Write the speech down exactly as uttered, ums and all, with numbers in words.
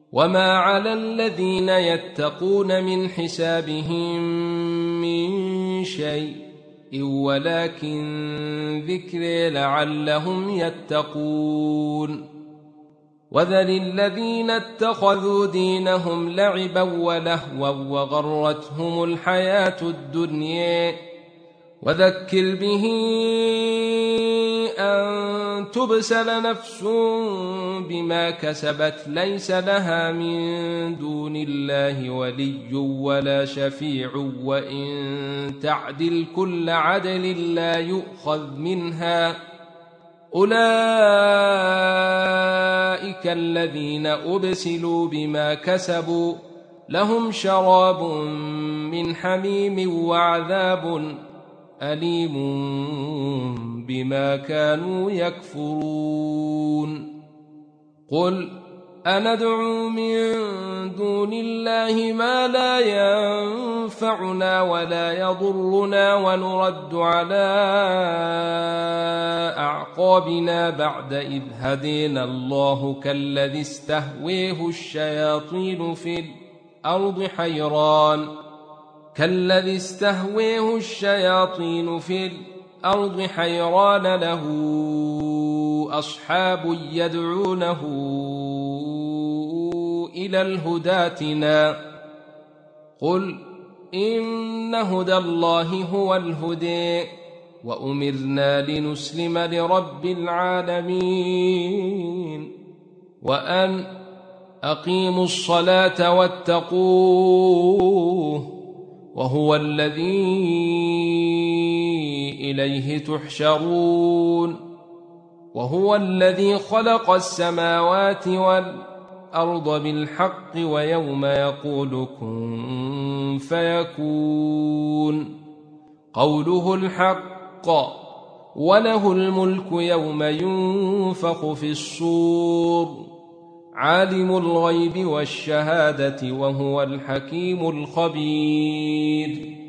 وما على الذين يتقون من حسابهم من شيء ولكن ذكر لعلهم يتقون وذر الذين اتخذوا دينهم لعبا ولهوا وغرتهم الحياة الدنيا وذكر به أن تبسل نفس بما كسبت ليس لها من دون الله ولي ولا شفيع وإن تعدل كل عدل لا يؤخذ منها أولئك الذين أبسلوا بما كسبوا لهم شراب من حميم وعذاب أليم بما كانوا يكفرون قل أندعو من دون الله ما لا ينفعنا ولا يضرنا ونرد على أعقابنا بعد إذ هدينا الله كالذي استهويه الشياطين في الأرض حيران كالذي استهويه الشياطين في الأرض حيران له أصحاب يدعونه إلى الهدى ائتنا قل إن هدى الله هو الهدى وأمرنا لنسلم لرب العالمين وأن أقيموا الصلاة واتقوه وهو الذي إليه تحشرون وهو الذي خلق السماوات والأرض بالحق ويوم يقول كن فيكون قوله الحق وله الملك يوم ينفخ في الصور عالم الغيب والشهادة وهو الحكيم الخبير